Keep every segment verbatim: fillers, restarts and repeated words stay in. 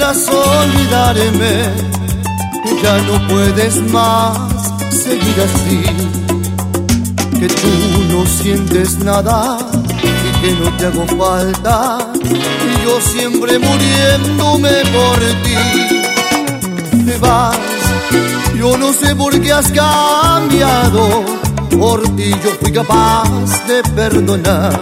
quieras olvidarme, ya no puedes más seguir así. Que tú no sientes nada y que no te hago falta, y yo siempre muriéndome por ti. Te vas, yo no sé por qué has cambiado, por ti yo fui capaz de perdonar.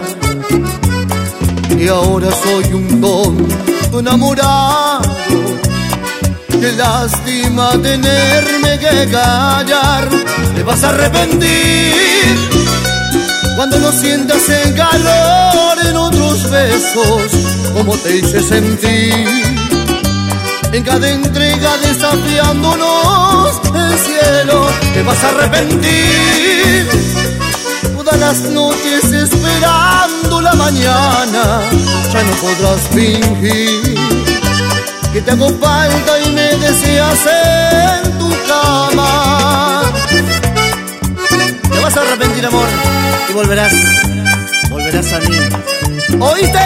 Y ahora soy un tonto enamorado, qué lástima tenerme que callar. Te vas a arrepentir cuando no sientas el calor en otros besos, como te hice sentir en cada entrega desafiándonos el cielo. Te vas a arrepentir todas las noches esperando la mañana, ya no podrás fingir que te hago falta y me deseas en tu cama. Te vas a arrepentir, amor, y volverás, volverás a mí. ¿Oíste?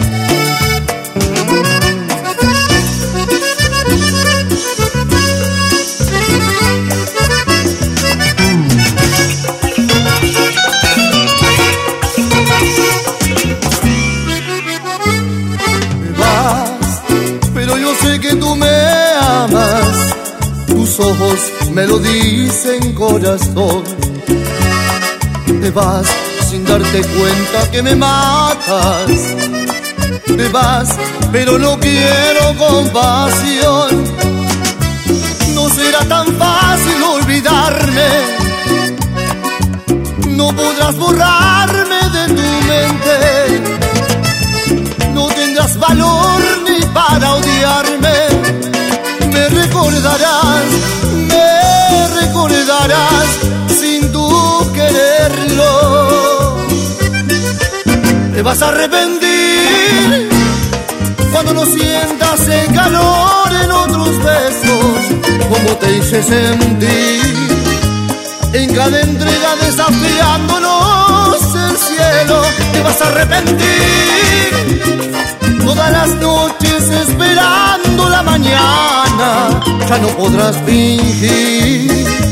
Sé que tú me amas, tus ojos me lo dicen, corazón. Te vas sin darte cuenta que me matas. Te vas, pero no quiero compasión. No será tan fácil olvidarme, no podrás borrarme de tu mente. No tendrás valor ni para odiarme. Me recordarás, me recordarás sin tú quererlo. Te vas a arrepentir cuando no sientas el calor en otros besos, como te hice sentir en cada entrega desafiándonos el cielo. Te vas a arrepentir todas las noches esperando la mañana, ya no podrás fingir